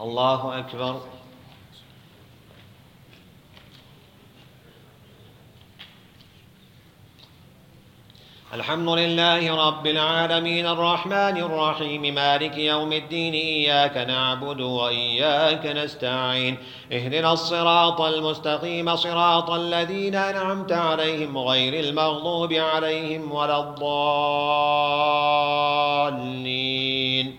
الله أكبر. الحمد لله رب العالمين الرحمن الرحيم مالك يوم الدين إياك نعبد وإياك نستعين اهدنا الصراط المستقيم صراط الذين أنعمت عليهم غير المغضوب عليهم ولا الضالين.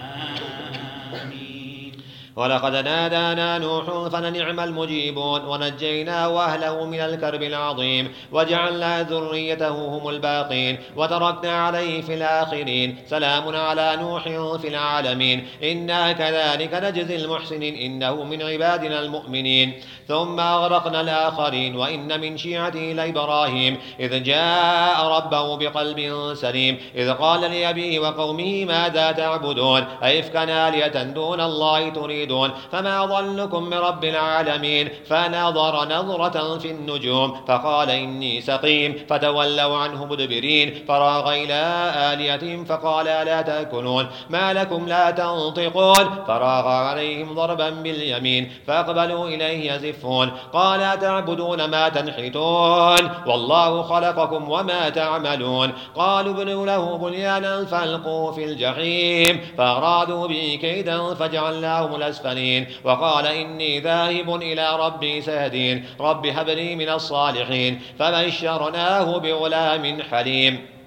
ولقد نادانا نوح فلنعم المجيبون ونجيناه وأهله من الكرب العظيم وجعلنا ذريته هم الباقين وتركنا عليه في الآخرين سلام على نوح في العالمين إنا كذلك نجزي المحسنين إنه من عبادنا المؤمنين. ثم أغرقنا الآخرين وإن من شيعته لإبراهيم إذ جاء ربه بقلب سليم إذ قال لأبيه وقومه ماذا تعبدون أئفكا آلهة دون الله تريدون فما ظنكم برب العالمين فنظر نظرة في النجوم فقال إني سقيم فتولوا عنه مدبرين فراغ إلى آلهتهم فقال لا تأكلون ما لكم لا تنطقون فراغ عليهم ضربا باليمين فأقبلوا إليه يزفون قال أتعبدون ما تنحتون والله خلقكم وما تعملون قالوا ابنوا له بنيانا فألقوه في الجحيم فأرادوا به كيدا فجعلناهم الأسفلين وقال إني ذاهب إلى ربي سيهدين رب هب لي من الصالحين فبشرناه بغلام حليم.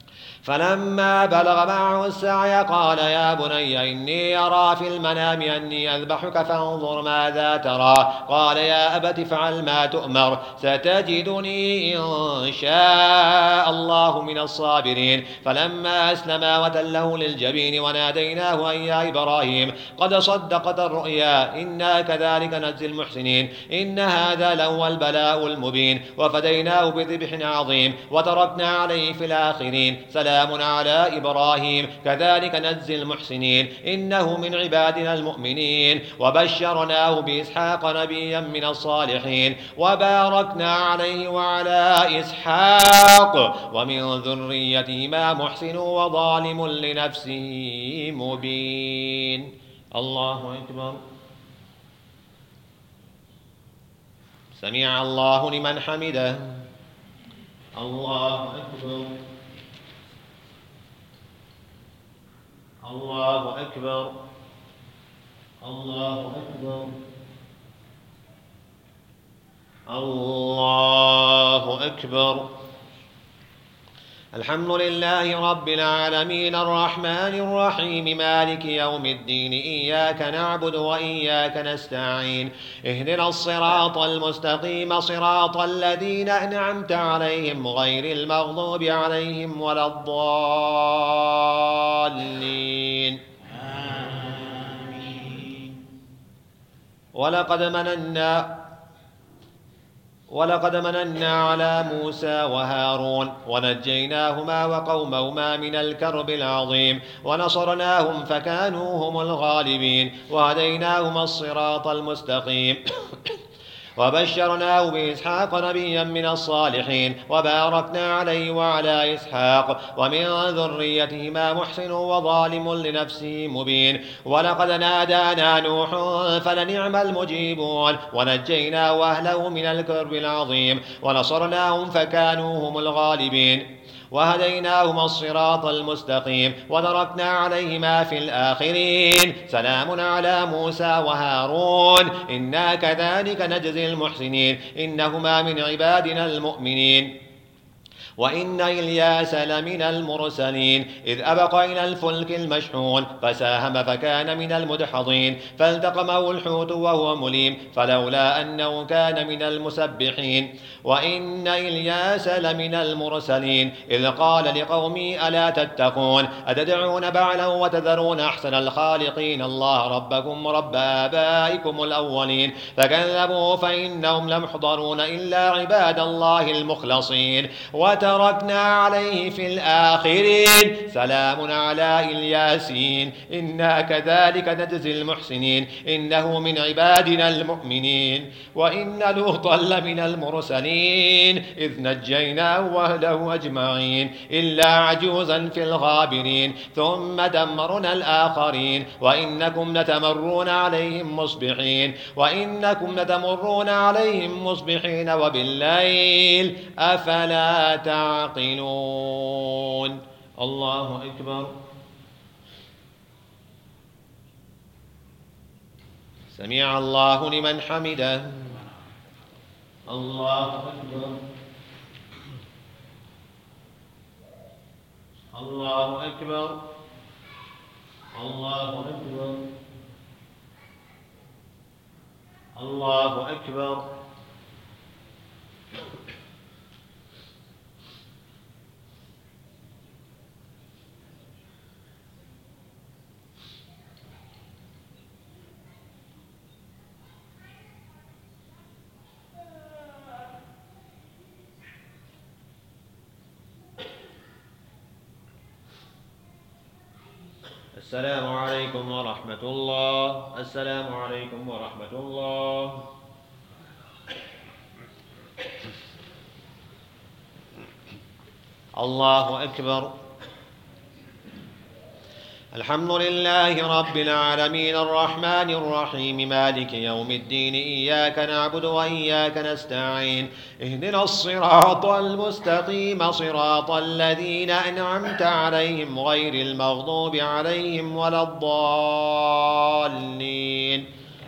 فلما بلغ معه السعي قال يا بني إني أرى في المنام أني أذبحك فانظر ماذا ترى قال يا أبت افعل ما تؤمر ستجدني إن شاء الله من الصابرين. فلما أسلما وتله للجبين وناديناه أن يا إبراهيم قد صدقت الرؤيا إنا كذلك نجزي المحسنين إن هذا لهو البلاء المبين وفديناه بذبح عظيم وتركنا عليه في الآخرين سلام على إبراهيم كذلك نجزي المحسنين إنه من عبادنا المؤمنين وبشرناه بإسحاق نبيا من الصالحين وباركنا عليه وعلى إسحاق ومن ذريتهما محسن وظالم لنفسه مبين. الله أكبر. سمع الله لمن حمده. الله أكبر. الله أكبر. الله أكبر. الله أكبر. الحمد لله رب العالمين الرحمن الرحيم مالك يوم الدين إياك نعبد وإياك نستعين اهدنا الصراط المستقيم صراط الذين أنعمت عليهم غير المغضوب عليهم ولا الضالين. آمين. ولقد مننا على موسى وهارون ونجيناهما وقومهما من الكرب العظيم ونصرناهم فكانوا هم الغالبين وهديناهما الصراط المستقيم وبشرناه بإسحاق نبيا من الصالحين وباركنا عليه وعلى إسحاق ومن ذريتهما محسن وظالم لنفسه مبين. ولقد نادانا نوح فلنعم المجيبون ونجيناه وأهله من الكرب العظيم ونصرناهم فكانوا هم الغالبين وهديناهما الصراط المستقيم وتركنا عليهما في الآخرين سلام على موسى وهارون إنا كذلك نجزي المحسنين إنهما من عبادنا المؤمنين. وإن إلياس لمن المرسلين إذ أبق إلى الفلك المشحون فساهم فكان من المدحضين فالتقمه الحوت وهو مليم فلولا أنه كان من المسبحين. وإن إلياس لمن المرسلين إذ قال لقومه ألا تتقون أتدعون بعلا وتذرون أحسن الخالقين الله ربكم رب آبائكم الأولين فكذبوا فإنهم لمحضرون إلا عباد الله المخلصين وتركنا عليه في الآخرين سلام على الياسين إنا كذلك نجزي المحسنين إنه من عبادنا المؤمنين وإن لوطا لمن المرسلين إذ نجيناه وأهله أجمعين إلا عجوزا في الغابرين ثم دمرنا الآخرين وإنكم لتمرون عليهم مصبحين وبالليل أفلا تعقلون الله أكبر سمع الله لمن حمده الله أكبر الله أكبر الله أكبر الله أكبر السلام عليكم ورحمة الله السلام عليكم ورحمة الله الله أكبر الحمد لله رب العالمين الرحمن الرحيم مالك يوم الدين إياك نعبد وإياك نستعين اهدنا الصراط المستقيم صراط الذين أنعمت عليهم غير المغضوب عليهم ولا الضالين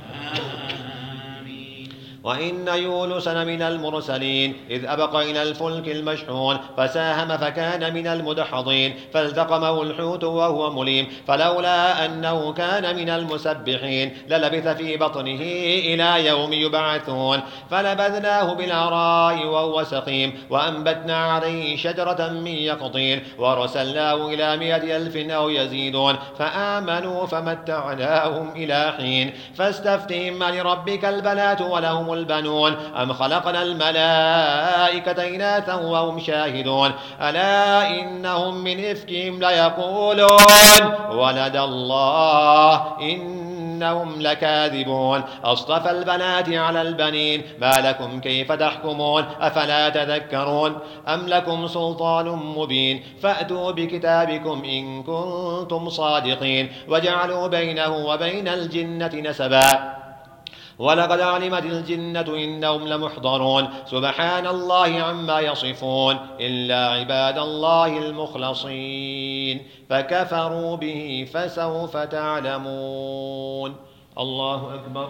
وإن يونس لمن المرسلين إذ أبق إلى الفلك المشحون فساهم فكان من المدحضين فالتقمه الحوت وهو مليم فلولا أنه كان من المسبحين للبث في بطنه إلى يوم يبعثون فنبذناه بالعراء وهو سقيم وأنبتنا عليه شجرة من يقطين ورسلناه إلى 100,000 أو يزيدون فآمنوا فمتعناهم إلى حين فاستفتهم لربك البنات ولهم البنون أم خلقنا الملائكة إناثا وهم شاهدون ألا إنهم من إفكهم ليقولون ولد الله إنهم لكاذبون أصطفى البنات على البنين ما لكم كيف تحكمون أفلا تذكرون أم لكم سلطان مبين فأتوا بكتابكم إن كنتم صادقين وجعلوا بينه وبين الجنة نسبا ولقد علمت الجنة إنهم لمحضرون سبحان الله عما يصفون إلا عباد الله المخلصين فكفروا به فسوف تعلمون الله أكبر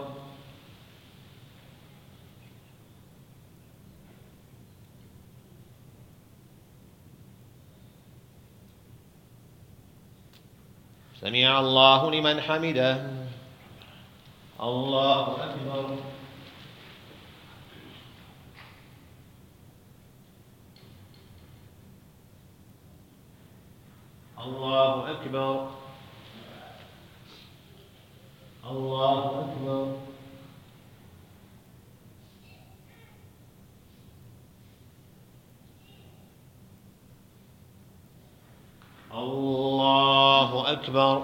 سمع الله لمن حمده الله أكبر الله أكبر الله أكبر الله أكبر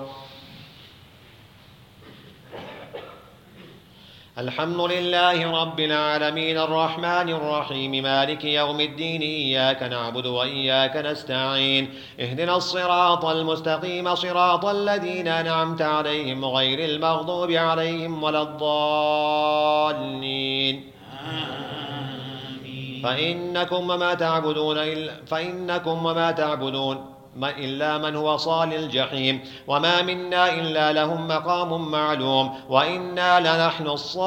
الحمد لله رب العالمين الرحمن الرحيم مالك يوم الدين إياك نعبد وإياك نستعين اهدنا الصراط المستقيم صراط الذين أنعمت عليهم غير المغضوب عليهم ولا الضالين فإنكم وما تعبدون إلا من هو صال الجحيم وما منا إلا لهم مقام معلوم وإنا لنحن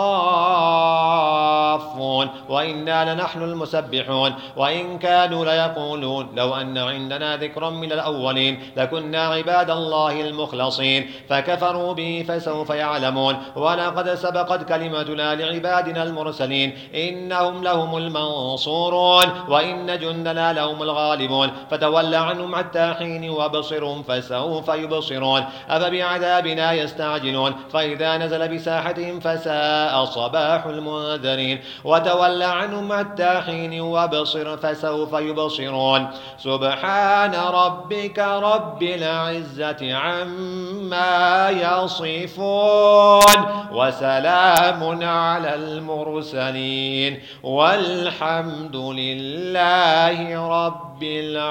الصافون وإنا لنحن المسبحون وإن كانوا ليقولون لو أن عندنا ذكرا من الأولين لكنا عباد الله المخلصين فكفروا به فسوف يعلمون ولقد سبقت كلمتنا لعبادنا المرسلين إنهم لهم المنصورون وإن جندنا لهم الغالبون فتول عنهم حتى حتى حين وابصرهم فسوف يبصرون أفبعذابنا يستعجلون فإذا نزل بساحتهم فساء صباح المنذرين وتول عنهم حتى حين وابصر فسوف يبصرون سبحان ربك رب العزة عما يصفون وسلام على المرسلين والحمد لله رب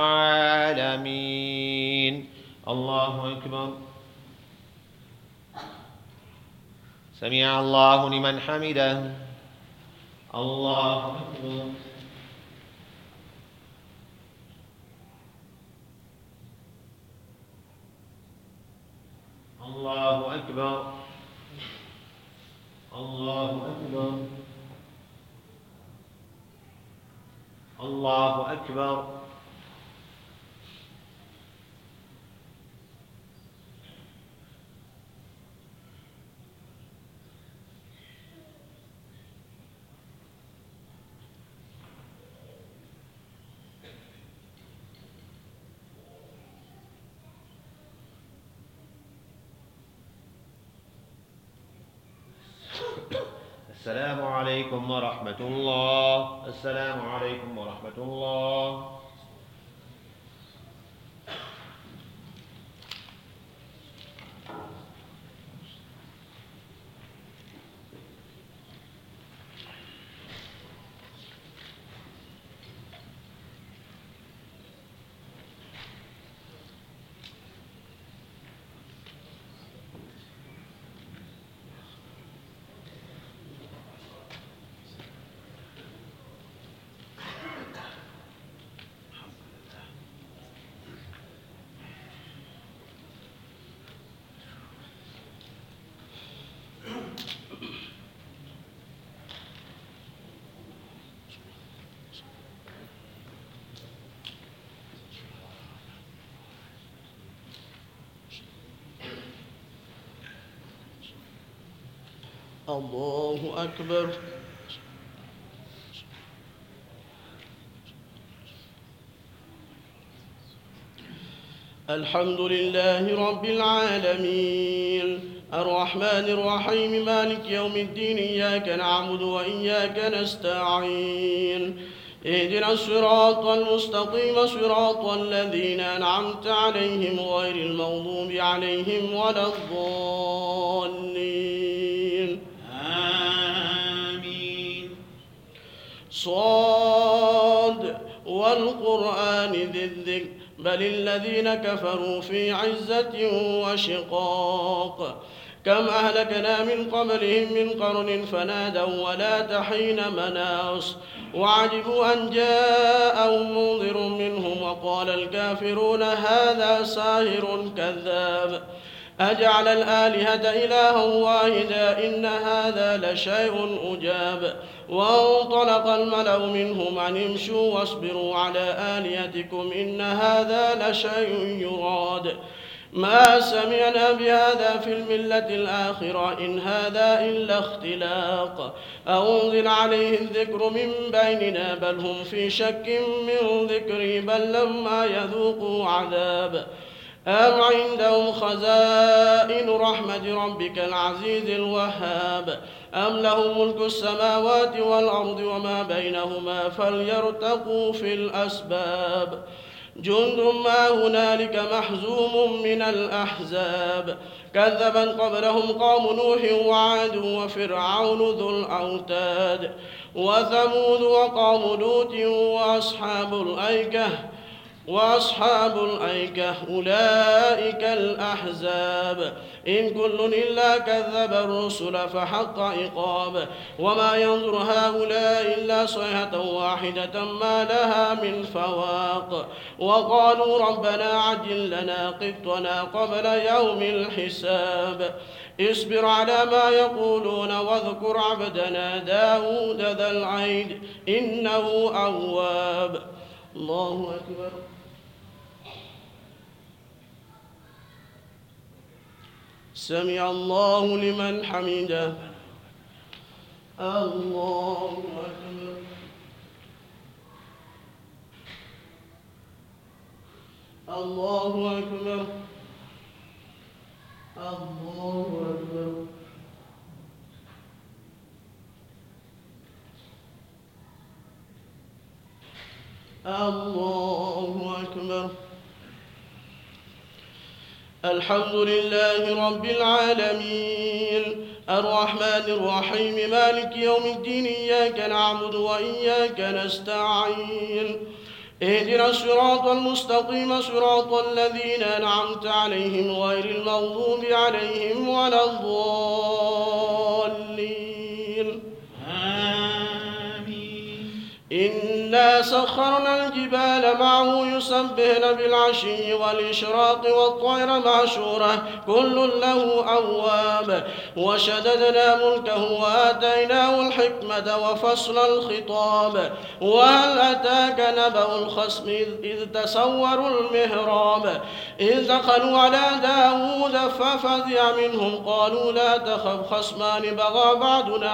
العالمين. الله أكبر. سمع الله لمن حمده. الله أكبر. الله أكبر. الله أكبر. الله أكبر. السلام عليكم ورحمة الله. السلام عليكم ورحمة الله. الله أكبر. الحمد لله رب العالمين الرحمن الرحيم مالك يوم الدين إياك نعبد وإياك نستعين اهدنا الصراط المستقيم صراط الذين أنعمت عليهم غير المغضوب عليهم ولا الضالين آمين. صاد والقرآن ذي الذكر بل الذين كفروا في عزة وشقاق كم أهلكنا من قبلهم من قرن فنادوا ولا تحين مناص وعجبوا أن جاءهم منذر منهم وقال الكافرون هذا ساحر كذاب أجعل الآلهة إلها واحدا إن هذا لشيء أجاب وانطلق الملأ منهم أن امشوا واصبروا على آلهتكم إن هذا لشيء يراد ما سمعنا بهذا في الملة الآخرة إن هذا إلا اختلاق أنزل عليه الذكر من بيننا بل هم في شك من ذكري بل لما يذوقوا عذاب أم عندهم خزائن رحمة ربك العزيز الوهاب أم له ملك السماوات والأرض وما بينهما فليرتقوا في الأسباب جند ما هنالك محزوم من الأحزاب كذبت قبلهم قوم نوح وعاد وفرعون ذو الأوتاد وثمود وقوم لوط وأصحاب الأيكة أولئك الأحزاب إن كل إلا كذب الرسل فحق عقاب وما ينظر هؤلاء إلا صيحة واحدة ما لها من فواق وقالوا ربنا عجل لنا قطنا قبل يوم الحساب اصبر على ما يقولون واذكر عبدنا داود ذا العيد إنه أواب. الله أكبر. سمع الله لمن حمده. الله أكبر. الله أكبر. الله أكبر. الله أكبر. الحمد لله رب العالمين الرحمن الرحيم مالك يوم الدين إياك نعبد وإياك نستعين اهدنا الصراط المستقيم صراط الذين أنعمت عليهم غير المغضوب عليهم ولا الضالين. إنا سخرنا الجبال معه يسبحن بالعشي والإشراق والطير معشورة كل له أواب وشددنا ملكه وآتيناه الحكمة وفصل الخطاب وهل أتاك نبأ الخصم إذ تسوروا المهراب إذ دخلوا على داود ففزع منهم قالوا لا تخف خصمان بغى بعضنا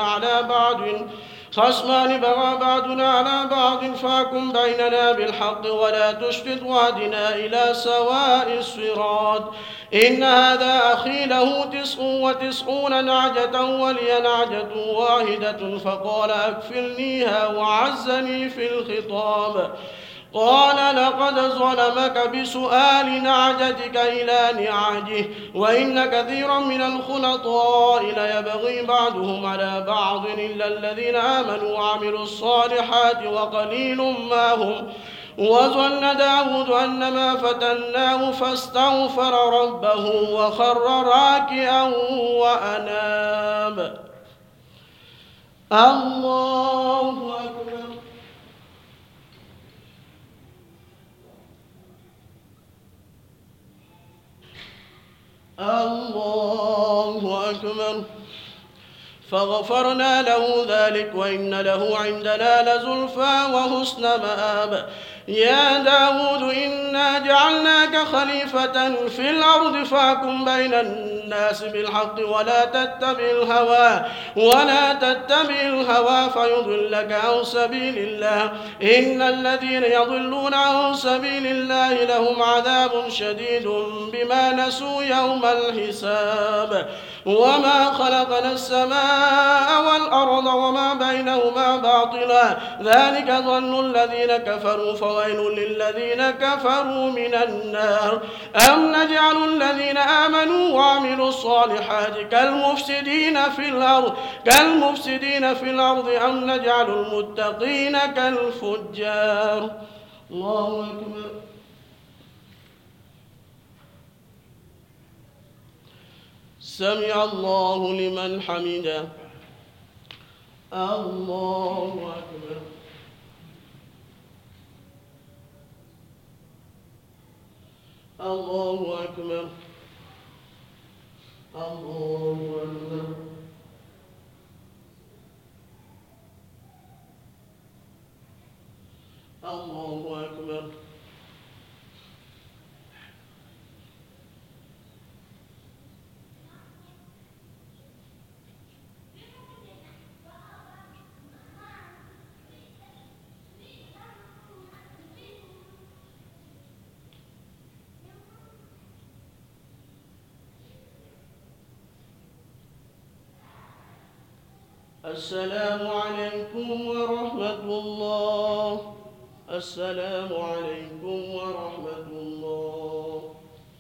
على بعض فاحكم بيننا بالحق ولا تشفط واهدنا إلى سواء الصراط إن هذا أخي له 99 نعجة ولي نعجة واحدة فقال أكفلنيها وعزني في الخطاب قال لقد ظلمك بسؤال نعجتك إلى نعاجه وإن كثيرا من الخلطاء ليبغي بعضهم على بعض إلا الذين آمنوا وعملوا الصالحات وقليل ما هم وظن داود أنما فتناه فاستغفر ربه وخر راكعا وأناب. الله أكبر. الله أكبر. فغفرنا له ذلك وإن له عندنا لزلفى وحسن مآب. يا داود إنا جعلناك خليفة في الأرض فاحكم بين الناس بالحق ولا تتبع الهوى فيضلك عن سبيل الله إن الذين يضلون عن سبيل الله لهم عذاب شديد بما نسوا يوم الحساب وما خلقنا السماء والأرض وما بينهما باطلا ذلك ظن الذين كفروا فويل للذين كفروا من النار أم نجعل الذين آمنوا وعملوا الصالحات كالمفسدين في الأرض أم نجعل المتقين كالفجار. الله أكبر. سمع الله لمن حمده. الله أكبر. الله أكبر. الله أكبر. الله أكبر. السلام عليكم ورحمة الله. السلام عليكم ورحمة الله.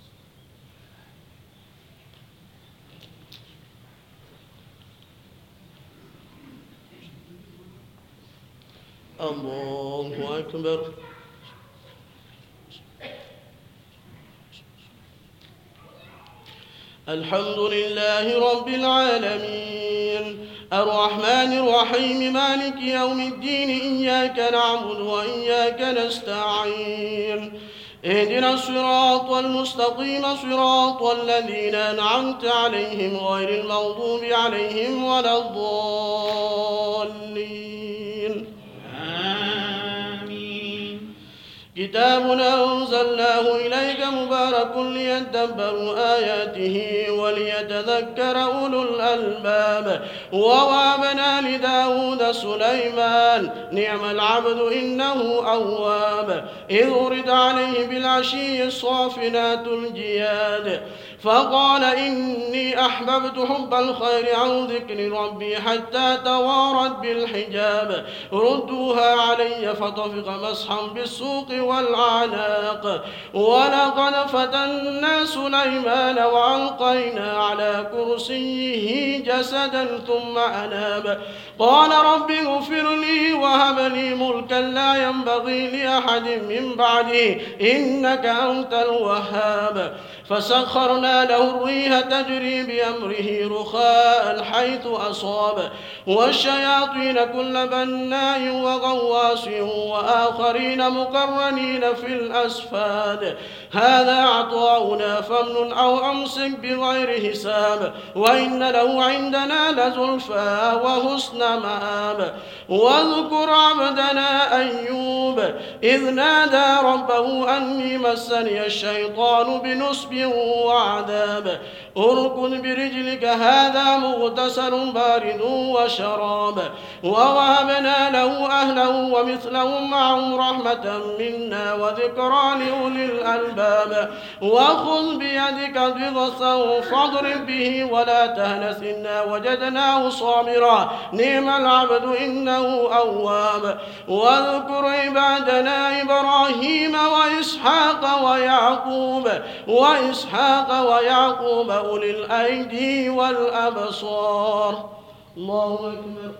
الله أكبر. الحمد لله رب العالمين الرحمن الرحيم مالك يوم الدين إياك نعبد وإياك نستعين اهدنا الصراط المستقيم صراط الذين أنعمت عليهم غير المغضوب عليهم ولا الضالين. كتاب أنزلناه إليك مبارك ليدبروا آياته وليتذكر أولو الألباب ووهبنا لداود سليمان نعم العبد إنه أواب إذ ورد عليه بالعشي الصافنات الجياد فقال إني أحببت حب الخير عن ذكر ربي حتى توارت بالحجاب ردوها علي فطفق مسحا بالسوق والأعناق ولقد فتنا سليمان وألقينا على كرسيه جسدا ثم أناب قال رب اغفر لي وهب لي ملكا لا ينبغي لأحد من بعدي إنك أنت الوهاب فسخرنا له الريح تجري بأمره رخاء حيث أصاب والشياطين كل بناء وغواص وآخرين مقرنين في الأسفاد هذا عطاؤنا فامنن أو أمسك بغير حساب وإن له عندنا لزلفى وحسن مآب واذكر عبدنا أيوب إذ نادى ربه أني مسني الشيطان بنصب وعذاب اركض برجلك هذا مغتسل بارد وشراب ووهبنا له أهله ومثلهم معهم رحمة منا وذكرى لأولي الألباب وخذ بيدك ضغثا فاضرب به ولا تهنث إنا وجدناه صابرا نعم العبد إنه أواب واذكر عبادنا إبراهيم وإسحاق ويعقوب أولي الأيدي والأبصار الله أكبر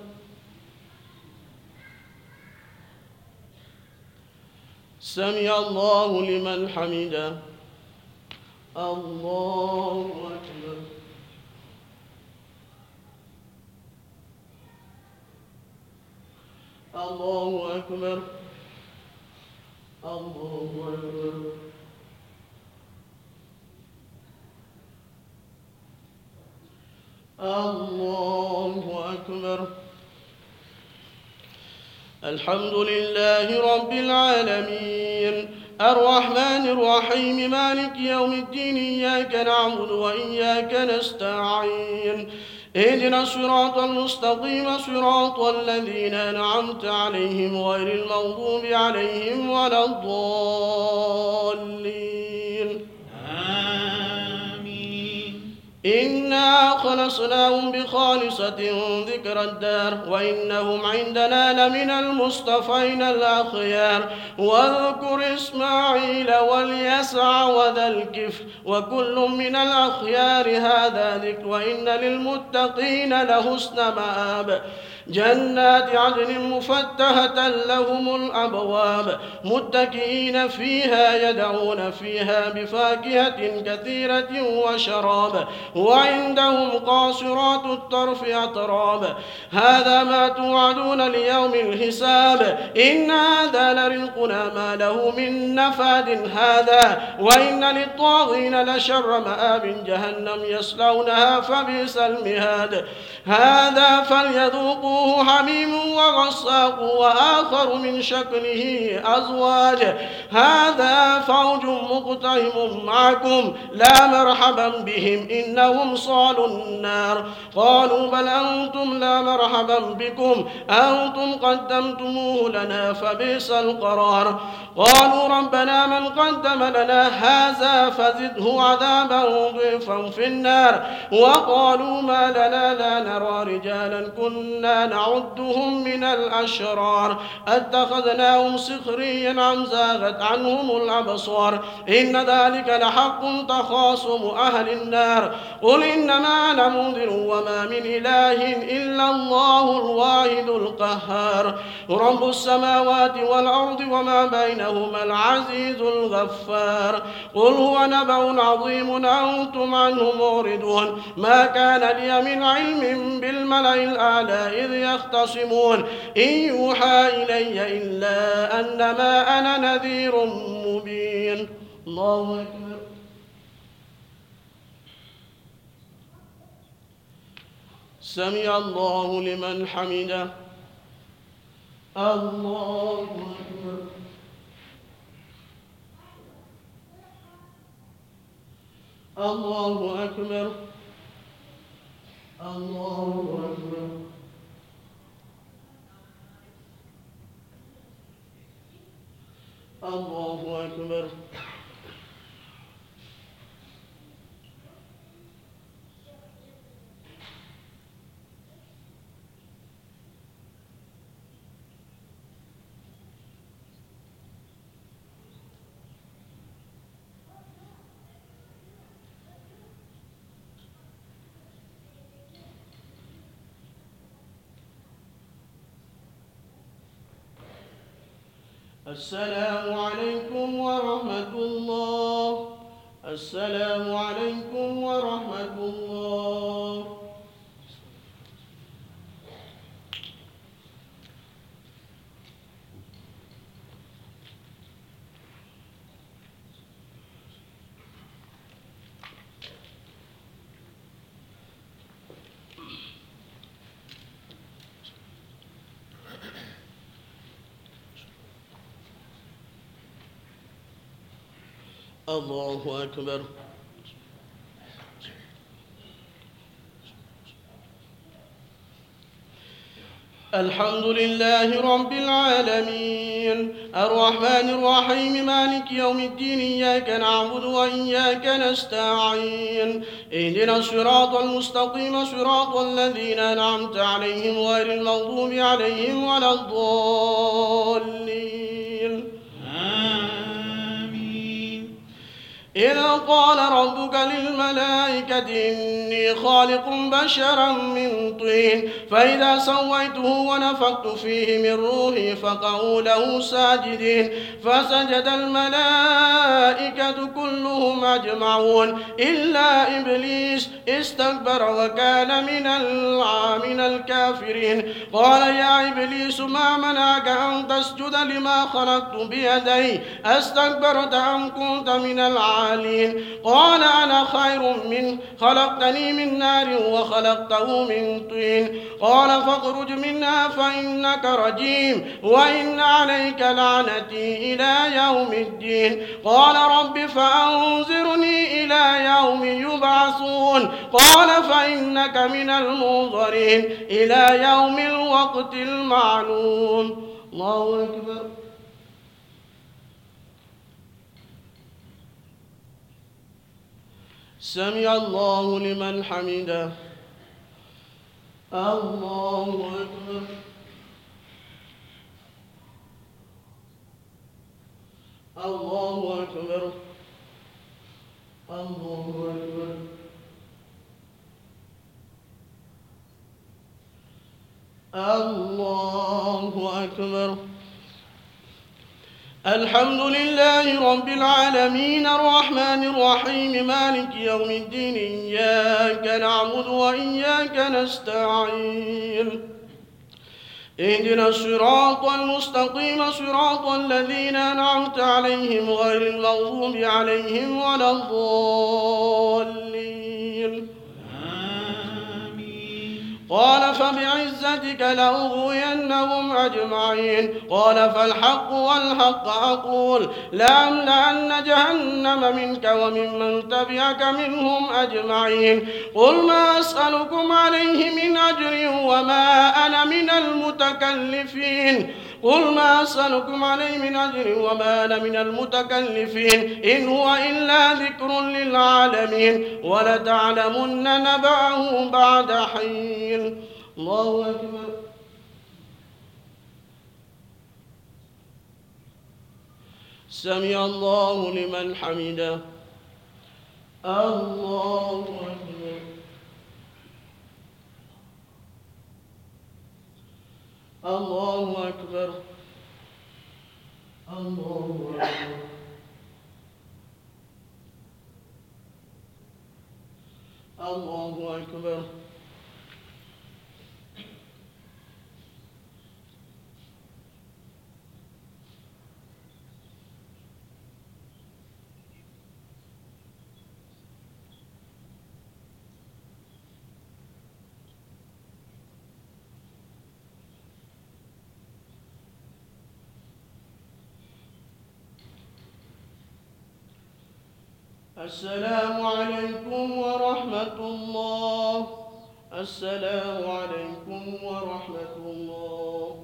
سمع الله لمن حمده الله أكبر الله أكبر الله أكبر الله أكبر الحمد لله رب العالمين الرحمن الرحيم مالك يوم الدين إياك نعبد وإياك نستعين اهدنا الصراط المستقيم صراط الذين أنعمت عليهم غير المغضوب عليهم ولا الضالين إنا خلصناهم بخالصة ذكر الدار وإنهم عندنا لمن المصطفين الأخيار واذكر إسماعيل واليسع وذا الكفل وكل من الأخيار هذا ذكر وإن للمتقين لحسن مآب جنات عدن مفتحة لهم الأبواب متكئين فيها يدعون فيها بفاكهة كثيرة وشراب وعندهم قاصرات الطرف أتراب هذا ما توعدون ليوم الحساب إن هذا لرزقنا ما له من نفاد هذا وإن للطاغين لشر مآب جهنم يصلونها فبئس المهاد هذا فليذوقوا حميم وغساق وآخر من شكله أزواج هذا فوج مقتحم معكم لا مرحبا بهم إنهم صالوا النار قالوا بل أنتم لا مرحبا بكم أنتم قدمتموه لنا فبئس القرار قالوا ربنا من قدم لنا هذا فزده عذابا ضعفا في النار وقالوا ما لنا لا نرى رجالا كنا نعدهم من الأشرار اتخذناهم سخريا أم زاغت عنهم الأبصار إن ذلك لحق تخاصم أهل النار قل إنما أنا منذر وما من إله إلا الله الواحد القهار رب السماوات والأرض وما بينهما العزيز الغفار قل هو نبأ عظيم أنتم عنه معرضون ما كان لي من علم بالملأ الأعلى إذ يختصمون إن يوحى إلي إلا أنما أنا نذير مبين الله أكبر سمع الله لمن حمده الله أكبر الله أكبر. الله أكبر. الله أكبر. السلام عليكم ورحمة الله. السلام عليكم ورحمة الله. الله أكبر. الحمد لله رب العالمين الرحمن الرحيم مالك يوم الدين إياك نعبد وإياك نستعين اهدنا الصراط المستقيم صراط الذين أنعمت عليهم غير المغضوب عليهم ولا الضالين. إذ قال ربك للملائكة إني خالق بشرا من طين فإذا سويته ونفخت فيه من روحي فقعوا له ساجدين فسجد الملائكة كلهم أجمعون إلا إبليس استكبر وكان من الكافرين. قال يا إبليس ما منعك أن تسجد لما خلقت بيدي أستكبرت أم كنت من العالمين؟ قال أنا خير منه خلقتني من نار وخلقته من طين. قال فاخرج منها فإنك رجيم وإن عليك لعنتي إلى يوم الدين. قال رب فأنظرني إلى يوم يبعثون. قال فإنك من المنظرين إلى يوم الوقت المعلوم. الله أكبر. سمع الله لمن حمده. الله أكبر. الله أكبر. الله أكبر. الله أكبر. الحمد لله رب العالمين الرحمن الرحيم مالك يوم الدين إياك نعبد وإياك نستعين اهدنا الصراط المستقيم صراط الذين أنعمت عليهم غير المغضوب عليهم ولا الضالين. قال فبعزتك لأغوينهم أجمعين. قال فالحق والحق أقول لأملأن جهنم منك وممن تبعك منهم أجمعين. قل ما أسألكم عليه من أجر وما أنا من المتكلفين. قل ما أسألكم عليه من أجر وما أنا من المتكلفين إن هو إلا ذكر للعالمين ولتعلمن نبأه بعد حين. الله أكبر. سمع الله لمن حمده. الله أكبر. الله أكبر. الله أكبر. الله أكبر. السلام عليكم ورحمة الله. السلام عليكم ورحمة الله.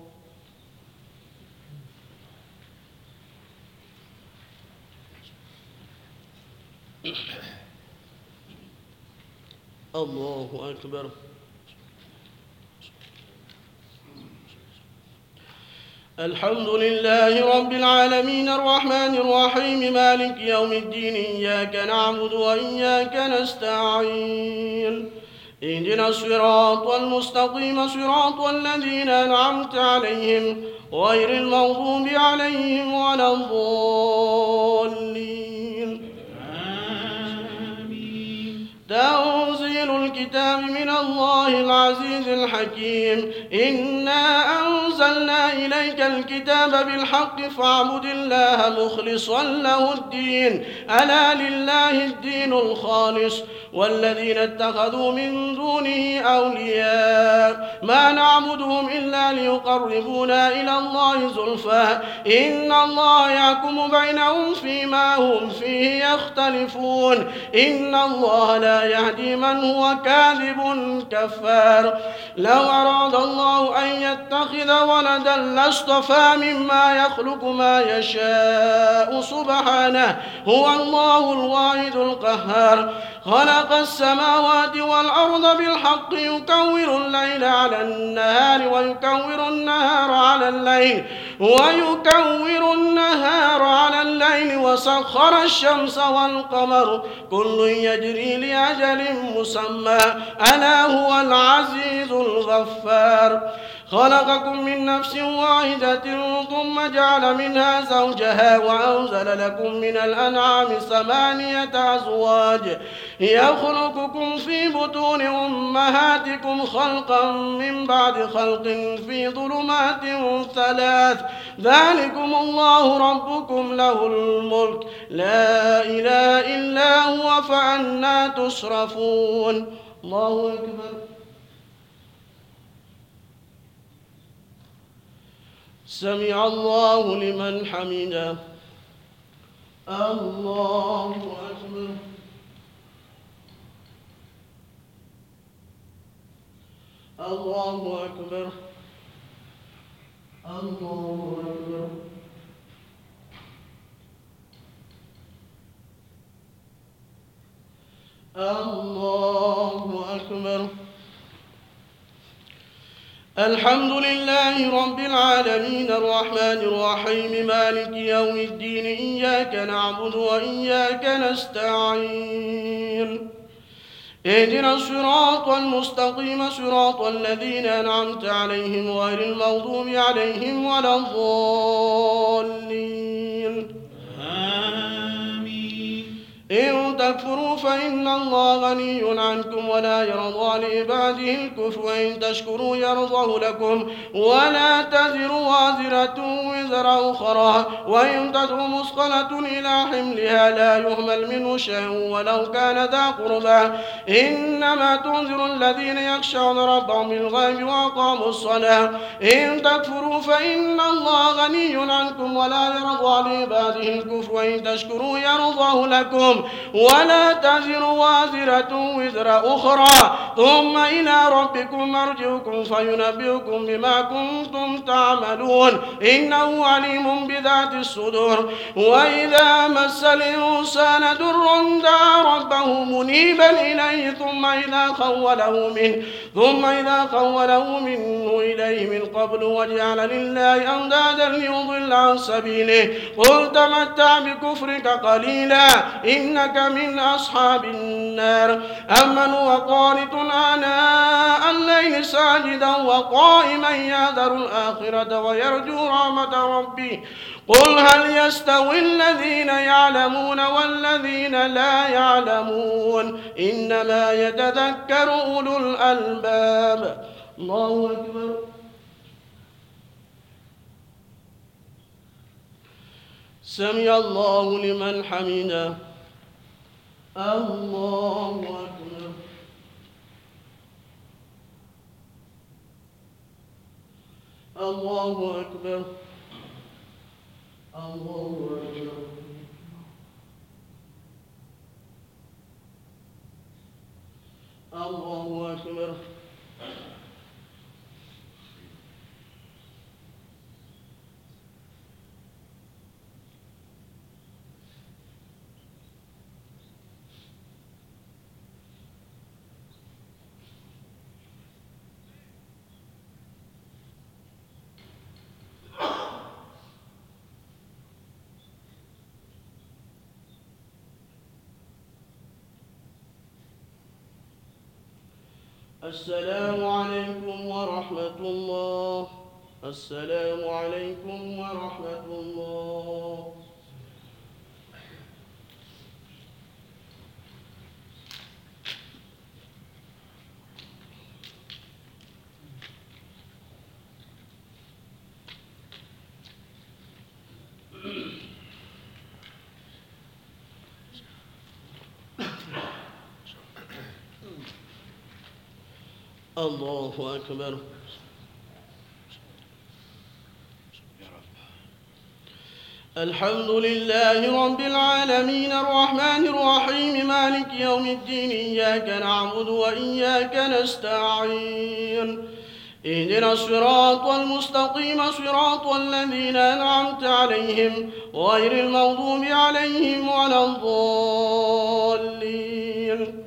الله أكبر. الحمد لله رب العالمين الرحمن الرحيم مالك يوم الدين إياك نعبد وإياك نستعين اهدنا الصراط المستقيم صراط الذين أنعمت عليهم غير المغضوب عليهم ولا الضالين. تنزيل الكتاب من الله العزيز الحكيم. إنا أنزلنا إليك الكتاب بالحق فاعبد الله مخلصا له الدين ألا لله الدين الخالص والذين اتخذوا من دونه أولياء ما نعبدهم إلا ليقربونا إلى الله زلفى إن الله يحكم بينهم فيما هم فيه يختلفون إن الله لا يهدي من هو كاذب كفار. لو أراد الله أن يتخذ ولدا لاصطفى مما يخلق ما يشاء سبحانه هو الله الواحد القهار. خلق السماوات والأرض بالحق يكور الليل على النهار ويكور النهار على الليل وسخر الشمس والقمر كل يجري لأجل مسمى ألا هو العزيز الغفار. خلقكم من نفس واحدة ثم جعل منها زوجها وأنزل لكم من الأنعام 8 أزواج يخلقكم في بطون أمهاتكم خلقا من بعد خلق في ظلمات 3 ذلكم الله ربكم له الملك لا إله إلا هو فأنى تصرفون. الله أكبر. سمع الله لمن حمده. الله أكبر. الله أكبر. الله أكبر. الله أكبر. الحمد لله رب العالمين الرحمن الرحيم مالك يوم الدين إياك نعبد وإياك نستعين اهدنا الصراط المستقيم صراط الذين أنعمت عليهم غير المغضوب عليهم ولا الضالين. إن تكفروا فإن الله غني عنكم ولا يرضى لعباده الكفر وإن تشكروا يرضه لكم ولا تزر وازرة وزر أخرى وإن تدع مثقلة إلى حملها لا يهمل منه شيء ولو كان ذا قربى إنما تنذر الذين يخشون ربهم بالغيب وأقاموا الصلاة. إن تكفروا فإن الله غني عنكم ولا يرضى لعباده الكفر وإن تشكروا يرضه لكم ولا تزر وازرة وزر أخرى ثم إلى ربكم مرجعكم فينبئكم بما كنتم تعملون إنه عليم بذات الصدور. وإذا مس الإنسان ضر دعا ربه منيبا إليه ثم إذا خوله منه إليه من قبل وجعل لله أندادا ليضل عن سبيله قل تمتع بكفرك قليلا إنك من أصحاب النار. أمن هو قانت آناء الليل ساجدا وقائما يحذر الآخرة ويرجو رحمة ربه قل هل يستوي الذين يعلمون والذين لا يعلمون إنما يتذكر أولو الألباب. الله أكبر. سمع الله لمن حمده. الله أكبر. الله أكبر. الله أكبر. الله أكبر. السلام عليكم ورحمة الله. السلام عليكم ورحمة الله. الله أكبر. الحمد لله رب العالمين الرحمن الرحيم مالك يوم الدين إياك نعبد وإياك نستعين اهدنا الصراط المستقيم صراط الذين أنعمت عليهم غير المغضوب عليهم ولا الضالين.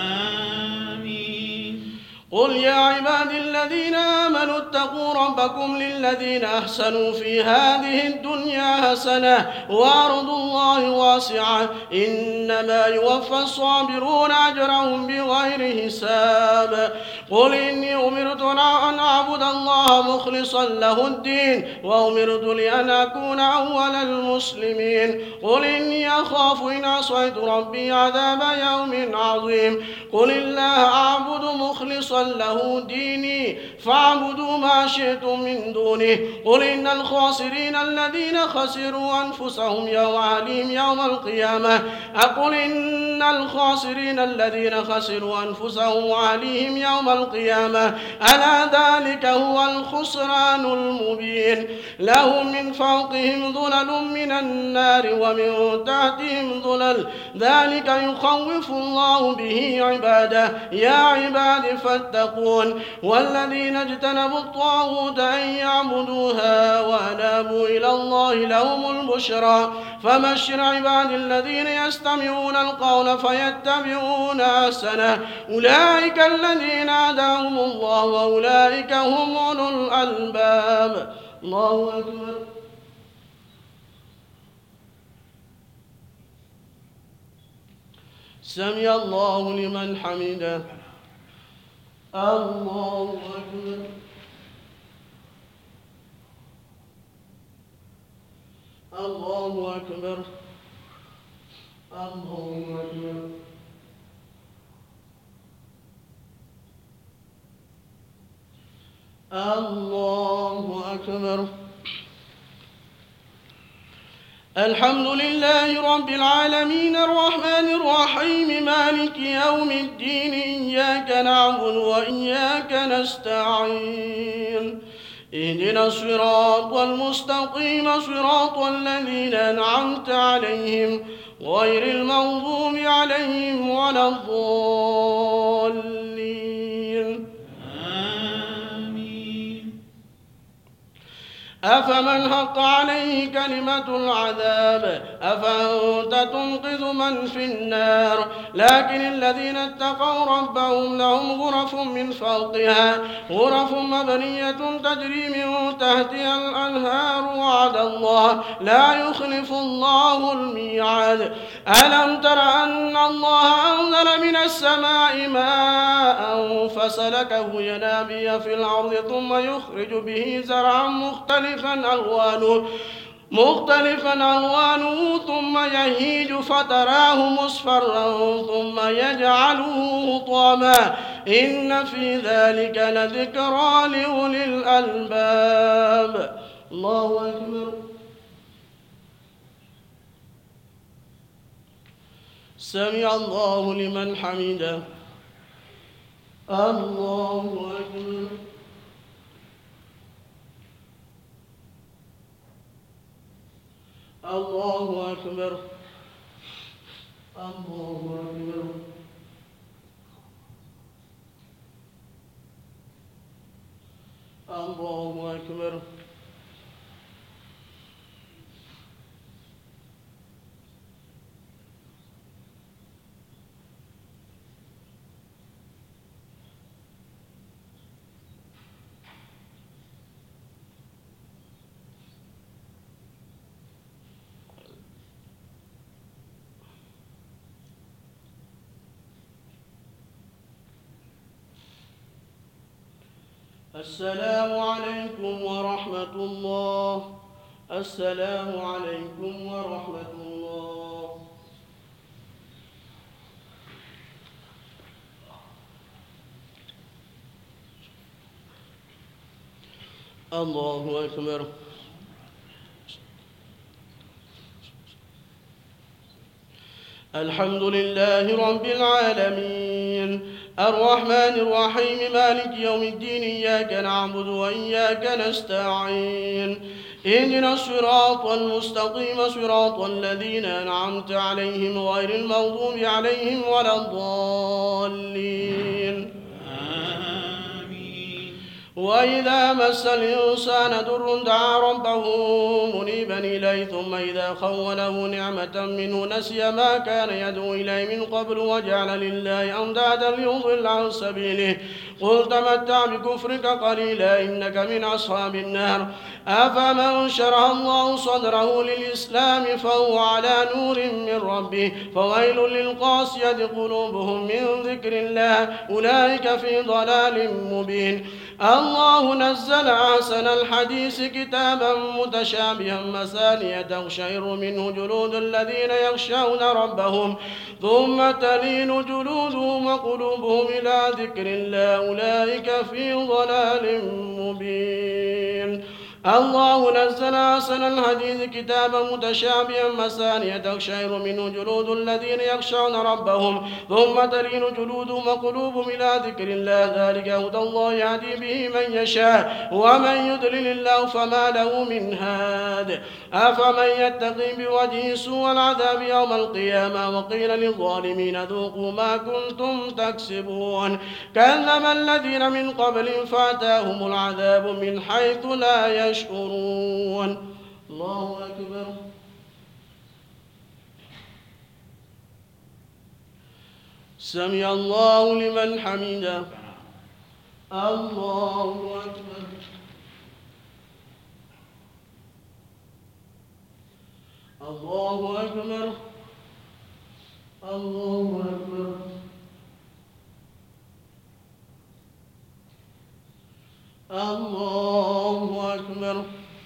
قل يا عبادي الذين آمنوا اتقوا ربكم للذين أحسنوا في هذه الدنيا حسنة وأرض الله واسعة إنما يوفى الصابرون أجرهم بغير حساب. قل إني أمرت أن أعبد الله مخلصا له الدين وأمرت لأن أكون أول المسلمين. قل إني أخاف إن عصيت ربي عذاب يوم عظيم. قل الله أعبد مخلصا له ديني فاعبدوا ما شئتم من دونه. قل إن الخاسرين الذين خسروا أنفسهم وأهليهم يوم القيامة. أقل إن الخاسرين الذين خسروا أنفسهم وأهليهم يوم القيامة ألا ذلك هو الخسران المبين. لهم من فوقهم ظلل من النار ومن تحتهم ظلل ذلك يخوف الله به عباده يا عباد فاتقون. والذين اجتنبوا الطاغوت أن يعبدوها وأنابوا إلى الله لهم البشرى. فبشر عبادي الذين يستمعون القول فيتبعون أحسنه أولئك الذين هداهم الله وأولئك هم أولو الألباب. الله أكبر. سمع الله لمن حمده. الله أكبر. الله أكبر. الله أكبر. الله أكبر. الحمد لله رب العالمين الرحمن الرحيم مالك يوم الدين إياك نعبد وإياك نستعين اهدنا الصراط المستقيم صراط الذين أنعمت عليهم غير المغضوب عليهم ولا الضالين. أفمن حق عليه كلمة العذاب أفأنت تنقذ من في النار. لكن الذين اتقوا ربهم لهم غرف من فوقها غرف مبنية تجري من تحتها الأنهار وعد الله لا يخلف الله الميعاد. ألم تر أن الله أنزل من السماء ماء فسلكه ينابيع في الأرض ثم يخرج به زرعا مختلفا ألوانه ثم يهيج فتراه مصفرا ثم يجعله حطاما إن في ذلك لذكرى لأولي الألباب. الله أكبر. سمع الله لمن حمده. الله أكبر. الله أكبر. الله أكبر. الله أكبر. السلام عليكم ورحمة الله. السلام عليكم ورحمة الله. الله أكبر. الحمد لله رب العالمين الرحمن الرحيم مالك يوم الدين إياك نعبد وإياك نستعين اهدنا الصراط المستقيم صراط الذين أنعمت عليهم غير المغضوب عليهم ولا الضالين. وإذا مس الإنسان ضر دعا ربه منيبا إليه ثم إذا خوله نعمة منه نسي ما كان يدعو إليه من قبل وجعل لله أندادا ليضل عن سبيله قل تمتع بكفرك قليلا إنك من أصحاب النار. أفمن شرح الله صدره للإسلام فهو على نور من ربه فويل للقاسية قلوبهم من ذكر الله أولئك في ضلال مبين. الله نزل أحسن الحديث كتابا متشابها مثانية تقشعر منه جلود الذين يخشون ربهم ثم تلين جلودهم وقلوبهم إلى ذكر الله أولئك في ضلال مبين. الله نزل أحسن الحديث كتابا متشابها مثانية تقشعر منه جلود الذين يخشون ربهم ثم تلين جلودهم وقلوبهم إلى ذكر الله ذلك هدى الله يهدي به من يشاء ومن يضلل الله فما له من هاد. أفمن يتقي بوجهه سوء العذاب يوم القيامة وقيل للظالمين ذوقوا ما كنتم تكسبون كذب الذين من قبلهم فأتاهم العذاب من حيث لا يشعرون. الله أكبر. سمع الله لمن حمده. الله أكبر. الله أكبر. الله أكبر. الله أكبر.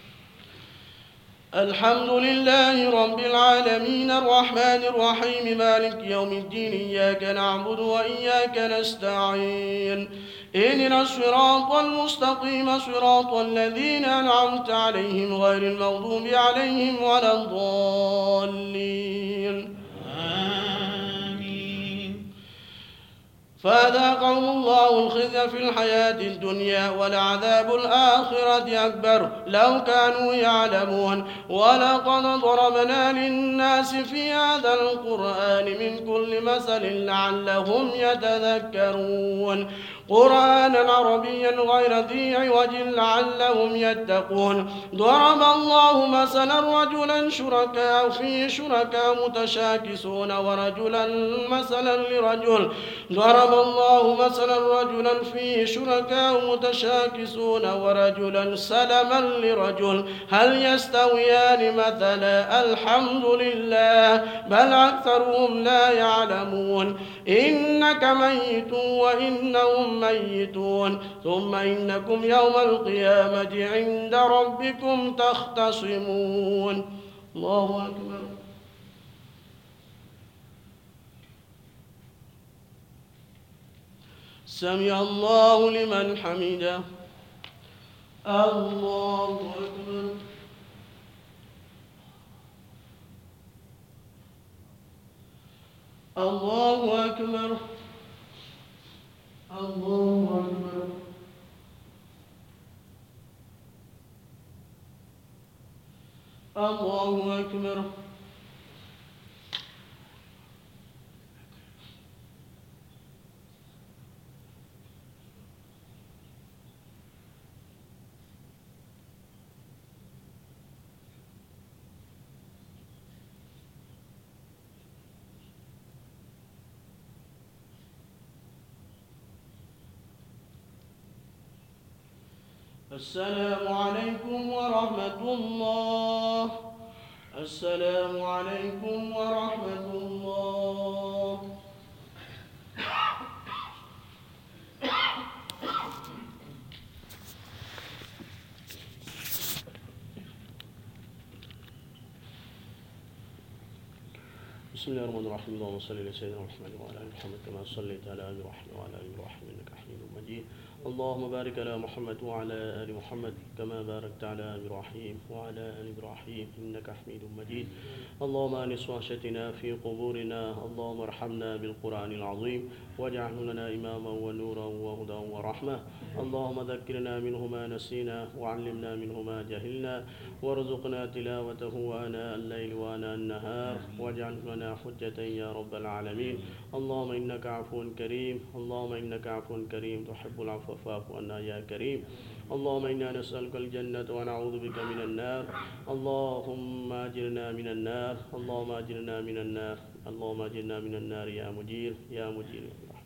الحمد لله رب العالمين الرحمن الرحيم مالك يوم الدين إياك نعبد وإياك نستعين اهدنا الصراط المستقيم صراط الذين أنعمت عليهم غير المغضوب عليهم ولا الضالين. فأذاقهم الله الخزي في الحياة الدنيا ولعذاب الآخرة أكبر لو كانوا يعلمون. ولقد ضربنا للناس في هذا القرآن من كل مثل لعلهم يتذكرون قرآنا عربيا غير ذي عوج لعلهم يتقون. ضرب الله مثلا رجلا شركاء فيه شركاء متشاكسون ورجلا مثلا لرجل ضرب الله مثلا رجلا فيه شركاء متشاكسون ورجلا سلما لرجل هل يستويان مثلا الحمد لله بل أكثرهم لا يعلمون. إنك ميت وإنهم ميتون ثم إنكم يوم القيامة عند ربكم تختصمون. الله أكبر. سمع الله لمن حمده. الله أكبر. الله أكبر. الله أكبر. الله أكبر. السلام عليكم ورحمة الله. السلام عليكم ورحمة الله. بسم الله الرحمن الرحيم. اللهم صل على سيدنا محمد وعلى ال محمد كما صليت على ال ابراهيم وعلى ال ابراهيم انك حميد مجيد. اللهم بارك على محمد وعلى ال محمد كما باركت على ابراهيم وعلى ال ابراهيم انك حميد مجيد. اللهم انس وحشتنا في قبورنا. اللهم ارحمنا بالقران العظيم واجعله لنا اماما ونورا وهدى ورحمه. اللهم ذكرنا منه ما نسينا وعلمنا منه ما جهلنا وارزقنا تلاوته آناء الليل وآناء النهار واجعل لنا حجة يا رب العالمين. اللهم إنك عفو كريم. اللهم إنك عفو كريم تحب العفو فاعف عنا يا كريم. اللهم إنا نسألك الجنة ونعوذ بك من النار. اللهم أجرنا من النار. اللهم أجرنا من النار. اللهم أجرنا من النار يا مجير يا مجير.